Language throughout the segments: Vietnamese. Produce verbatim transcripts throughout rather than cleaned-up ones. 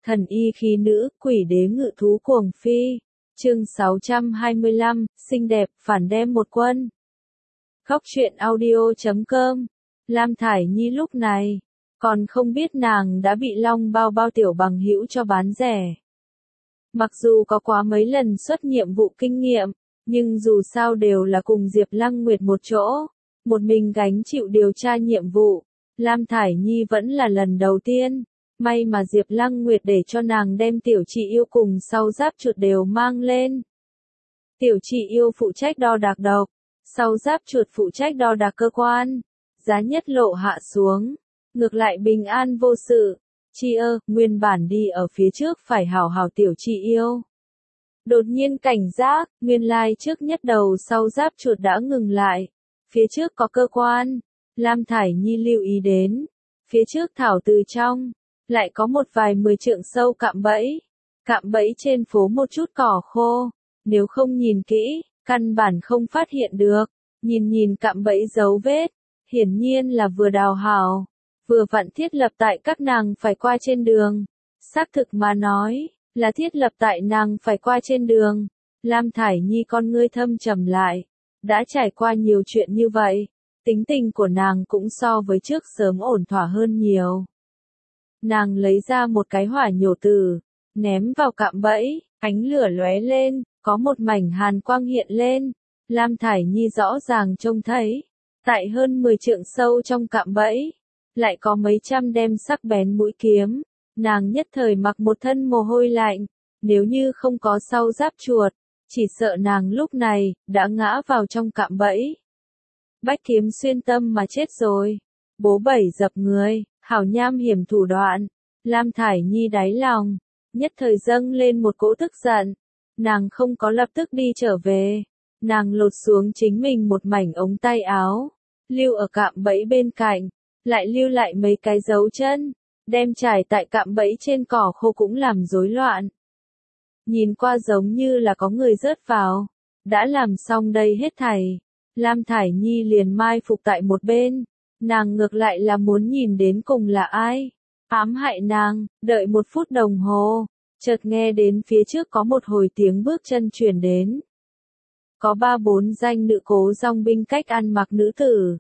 Thần y khí nữ, quỷ đế ngự thú cuồng phi. Chương sáu trăm hai mươi lăm, xinh đẹp, phản đem một quân. Khóc chuyện audio chấm com. Lam Thải Nhi lúc này, còn không biết nàng đã bị Long Bao Bao tiểu bằng hữu cho bán rẻ. Mặc dù có quá mấy lần xuất nhiệm vụ kinh nghiệm, nhưng dù sao đều là cùng Diệp Lăng Nguyệt một chỗ, một mình gánh chịu điều tra nhiệm vụ. Lam Thải Nhi vẫn là lần đầu tiên. May mà Diệp Lăng Nguyệt để cho nàng đem tiểu chị yêu cùng sau giáp chuột đều mang lên. Tiểu chị yêu phụ trách đo đạc độc, sau giáp chuột phụ trách đo đạc cơ quan. Giá nhất lộ hạ xuống, ngược lại bình an vô sự. Chi ơ, nguyên bản đi ở phía trước phải hảo hảo tiểu chị yêu. Đột nhiên cảnh giác, nguyên lai trước nhất đầu sau giáp chuột đã ngừng lại. Phía trước có cơ quan, Lam Thải Nhi lưu ý đến. Phía trước thảo từ trong, lại có một vài mười trượng sâu cạm bẫy. Cạm bẫy trên phố một chút cỏ khô, nếu không nhìn kỹ, căn bản không phát hiện được. Nhìn nhìn cạm bẫy dấu vết, hiển nhiên là vừa đào hào, vừa vặn thiết lập tại các nàng phải qua trên đường. Xác thực mà nói, là thiết lập tại nàng phải qua trên đường. Lam Thải Nhi con ngươi thâm trầm lại, đã trải qua nhiều chuyện như vậy, tính tình của nàng cũng so với trước sớm ổn thỏa hơn nhiều. Nàng lấy ra một cái hỏa nhổ tử, ném vào cạm bẫy, ánh lửa lóe lên, có một mảnh hàn quang hiện lên. Lam Thải Nhi rõ ràng trông thấy, tại hơn mười trượng sâu trong cạm bẫy, lại có mấy trăm đem sắc bén mũi kiếm. Nàng nhất thời mặc một thân mồ hôi lạnh, nếu như không có sau giáp chuột, chỉ sợ nàng lúc này đã ngã vào trong cạm bẫy. Bách kiếm xuyên tâm mà chết rồi. Bố bảy dập người, hảo nham hiểm thủ đoạn. Lam Thải Nhi đáy lòng, nhất thời dâng lên một cỗ tức giận. Nàng không có lập tức đi trở về. Nàng lột xuống chính mình một mảnh ống tay áo, lưu ở cạm bẫy bên cạnh, lại lưu lại mấy cái dấu chân, đem trải tại cạm bẫy trên cỏ khô cũng làm rối loạn. Nhìn qua giống như là có người rớt vào. Đã làm xong đây hết thảy, Lam Thải Nhi liền mai phục tại một bên. Nàng ngược lại là muốn nhìn đến cùng là ai ám hại nàng. Đợi một phút đồng hồ, chợt nghe đến phía trước có một hồi tiếng bước chân truyền đến. Có ba bốn danh nữ cố dòng binh cách ăn mặc nữ tử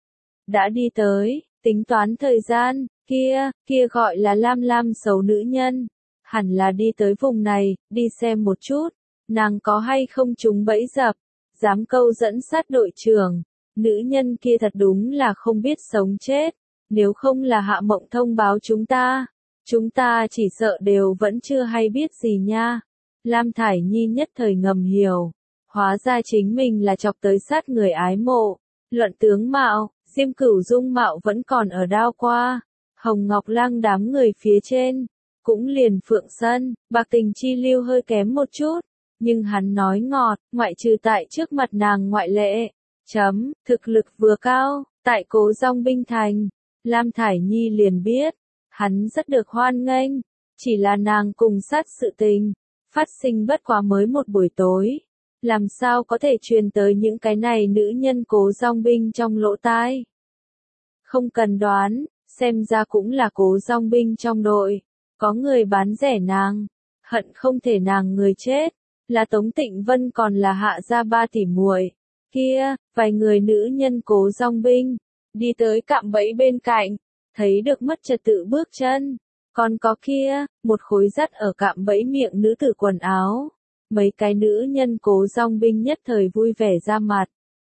đã đi tới. Tính toán thời gian, kia, kia gọi là Lam Lam xấu nữ nhân, hẳn là đi tới vùng này, đi xem một chút, nàng có hay không trúng bẫy dập, dám câu dẫn sát đội trưởng. Nữ nhân kia thật đúng là không biết sống chết, nếu không là Hạ Mộng thông báo chúng ta, chúng ta chỉ sợ đều vẫn chưa hay biết gì nha. Lam Thải Nhi nhất thời ngầm hiểu, hóa ra chính mình là chọc tới sát người ái mộ. Luận tướng mạo, Diêm Cửu dung mạo vẫn còn ở đao qua, Hồng Ngọc Lăng đám người phía trên, cũng liền Phượng Sân, Bạc Tình Chi Lưu hơi kém một chút, nhưng hắn nói ngọt, ngoại trừ tại trước mặt nàng ngoại lệ. Chấm, thực lực vừa cao, tại Cố Dòng binh thành, Lam Thải Nhi liền biết, hắn rất được hoan nghênh, chỉ là nàng cùng sát sự tình, phát sinh bất quá mới một buổi tối. Làm sao có thể truyền tới những cái này nữ nhân Cố Dòng binh trong lỗ tai? Không cần đoán, xem ra cũng là Cố Dòng binh trong đội, có người bán rẻ nàng, hận không thể nàng người chết, là Tống Tịnh Vân còn là Hạ gia ba tỷ muội. Kia, vài người nữ nhân Cố Dòng binh, đi tới cạm bẫy bên cạnh, thấy được mất trật tự bước chân, còn có kia, một khối dắt ở cạm bẫy miệng nữ tử quần áo. Mấy cái nữ nhân Cố Dòng binh nhất thời vui vẻ ra mặt.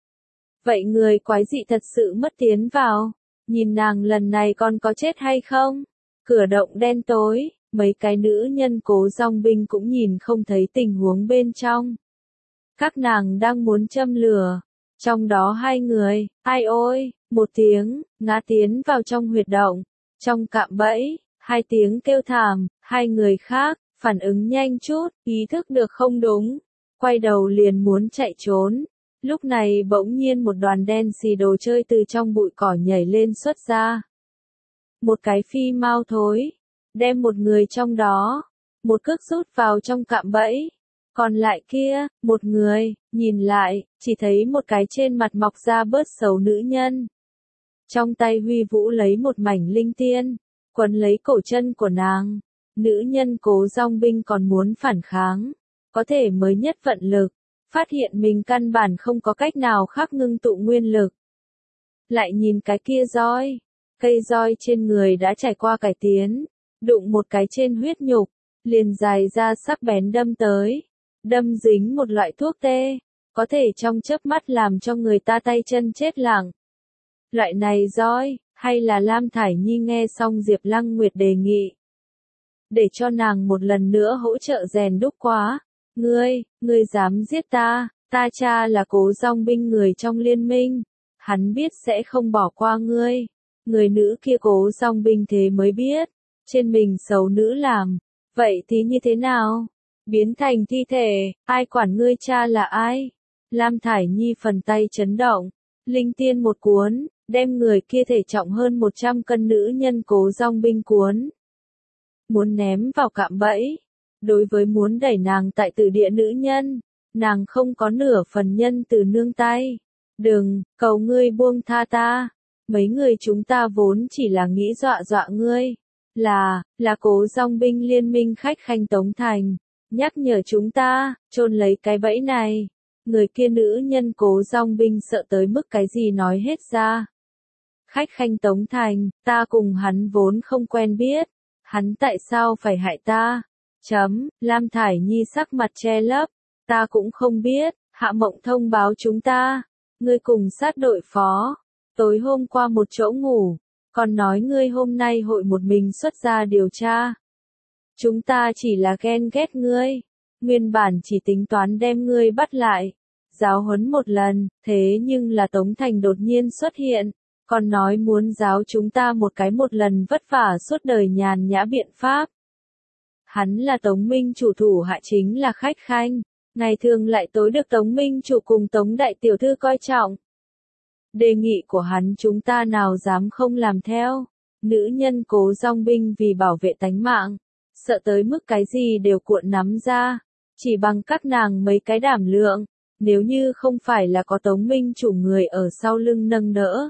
Vậy người quái dị thật sự mất tiến vào, nhìn nàng lần này còn có chết hay không? Cửa động đen tối, mấy cái nữ nhân Cố Dòng binh cũng nhìn không thấy tình huống bên trong. Các nàng đang muốn châm lửa, trong đó hai người, ai ôi, một tiếng, ngã tiến vào trong huyệt động, trong cạm bẫy, hai tiếng kêu thảm, hai người khác, phản ứng nhanh chút, ý thức được không đúng, quay đầu liền muốn chạy trốn. Lúc này bỗng nhiên một đoàn đen xì đồ chơi từ trong bụi cỏ nhảy lên xuất ra. Một cái phi mau thối, đem một người trong đó, một cước rút vào trong cạm bẫy. Còn lại kia, một người, nhìn lại, chỉ thấy một cái trên mặt mọc ra bớt xấu nữ nhân. Trong tay huy vũ lấy một mảnh linh tiên, quấn lấy cổ chân của nàng. Nữ nhân Cố Dong Binh còn muốn phản kháng, có thể mới nhất vận lực, phát hiện mình căn bản không có cách nào khác ngưng tụ nguyên lực. Lại nhìn cái kia roi, cây roi trên người đã trải qua cải tiến, đụng một cái trên huyết nhục, liền dài ra sắc bén đâm tới, đâm dính một loại thuốc tê, có thể trong chớp mắt làm cho người ta tay chân chết lặng. Loại này roi, hay là Lam Thải Nhi nghe xong Diệp Lăng Nguyệt đề nghị, để cho nàng một lần nữa hỗ trợ rèn đúc quá. Ngươi, ngươi dám giết ta, ta cha là Cố Dong Binh người trong liên minh, hắn biết sẽ không bỏ qua ngươi. Người nữ kia Cố Dong Binh thế mới biết, trên mình xấu nữ làm, vậy thì như thế nào? Biến thành thi thể, ai quản ngươi cha là ai? Lam Thải Nhi phần tay chấn động, linh tiên một cuốn, đem người kia thể trọng hơn một trăm cân nữ nhân Cố Dong Binh cuốn. Muốn ném vào cạm bẫy. Đối với muốn đẩy nàng tại tử địa nữ nhân, nàng không có nửa phần nhân từ nương tay. Đừng, cầu ngươi buông tha ta. Mấy người chúng ta vốn chỉ là nghĩ dọa dọa ngươi. Là, là Cố Dong Binh liên minh khách khanh Tống Thành. Nhắc nhở chúng ta, chôn lấy cái bẫy này. Người kia nữ nhân Cố Dong Binh sợ tới mức cái gì nói hết ra. Khách khanh Tống Thành, ta cùng hắn vốn không quen biết. Hắn tại sao phải hại ta? Chấm, Lam Thải Nhi sắc mặt che lấp. Ta cũng không biết, Hạ Mộng thông báo chúng ta. Ngươi cùng sát đội phó. Tối hôm qua một chỗ ngủ. Còn nói ngươi hôm nay hội một mình xuất ra điều tra. Chúng ta chỉ là ghen ghét ngươi. Nguyên bản chỉ tính toán đem ngươi bắt lại. Giáo huấn một lần, thế nhưng là Tống Thành đột nhiên xuất hiện. Còn nói muốn giáo chúng ta một cái một lần vất vả suốt đời nhàn nhã biện pháp. Hắn là Tống Minh chủ thủ hạ chính là khách khanh, ngày thường lại tối được Tống Minh chủ cùng Tống đại tiểu thư coi trọng. Đề nghị của hắn chúng ta nào dám không làm theo. Nữ nhân Cố Dong Binh vì bảo vệ tánh mạng, sợ tới mức cái gì đều cuộn nắm ra, chỉ bằng các nàng mấy cái đảm lượng, nếu như không phải là có Tống Minh chủ người ở sau lưng nâng đỡ.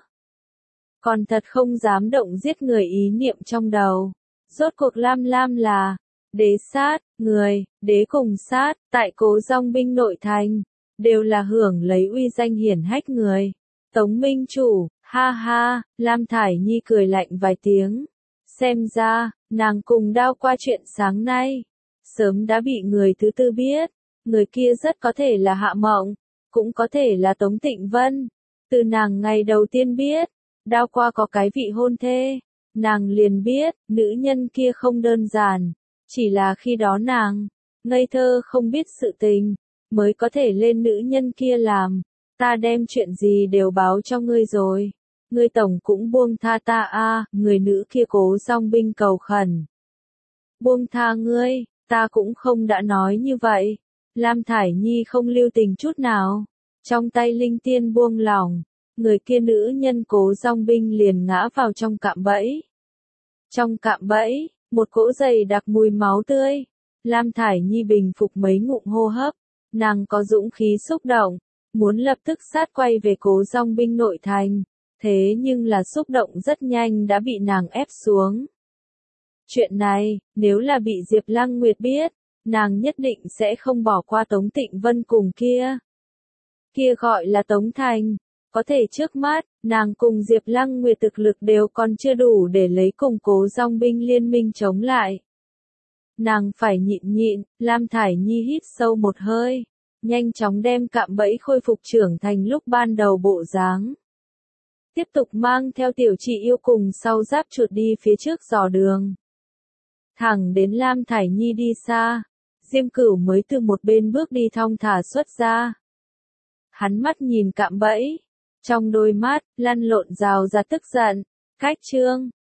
Còn thật không dám động giết người ý niệm trong đầu. Rốt cuộc Lam Lam là đế sát, người, đế cùng sát, tại Cố Dong Binh nội thành, đều là hưởng lấy uy danh hiển hách người. Tống Minh chủ, ha ha, Lam Thải Nhi cười lạnh vài tiếng. Xem ra, nàng cùng Đao qua chuyện sáng nay, sớm đã bị người thứ tư biết. Người kia rất có thể là Hạ Mộng, cũng có thể là Tống Tịnh Vân. Từ nàng ngày đầu tiên biết, Đao qua có cái vị hôn thê, nàng liền biết, nữ nhân kia không đơn giản, chỉ là khi đó nàng, ngây thơ không biết sự tình, mới có thể lên nữ nhân kia làm. Ta đem chuyện gì đều báo cho ngươi rồi, ngươi tổng cũng buông tha ta a. Người nữ kia Cố Dong Binh cầu khẩn. Buông tha ngươi, ta cũng không đã nói như vậy. Lam Thải Nhi không lưu tình chút nào, trong tay linh tiên buông lỏng. Người kia nữ nhân Cố Dong Binh liền ngã vào trong cạm bẫy. Trong cạm bẫy, một cỗ dày đặc mùi máu tươi. Lam Thải Nhi bình phục mấy ngụm hô hấp, nàng có dũng khí xúc động, muốn lập tức sát quay về Cố Dong Binh nội thành, thế nhưng là xúc động rất nhanh đã bị nàng ép xuống. Chuyện này, nếu là bị Diệp Lăng Nguyệt biết, nàng nhất định sẽ không bỏ qua Tống Tịnh Vân cùng kia. Kia gọi là Tống Thành. Có thể trước mắt, nàng cùng Diệp Lăng Nguyệt thực lực đều còn chưa đủ để lấy cùng Cố Dong Binh liên minh chống lại. Nàng phải nhịn nhịn, Lam Thải Nhi hít sâu một hơi, nhanh chóng đem cạm bẫy khôi phục trưởng thành lúc ban đầu bộ dáng. Tiếp tục mang theo tiểu chị yêu cùng sau giáp chuột đi phía trước dò đường. Thẳng đến Lam Thải Nhi đi xa, Diêm Cửu mới từ một bên bước đi thong thả xuất ra. Hắn mắt nhìn cạm bẫy. Trong đôi mắt, lăn lộn rào ra tức giận. Cách chương,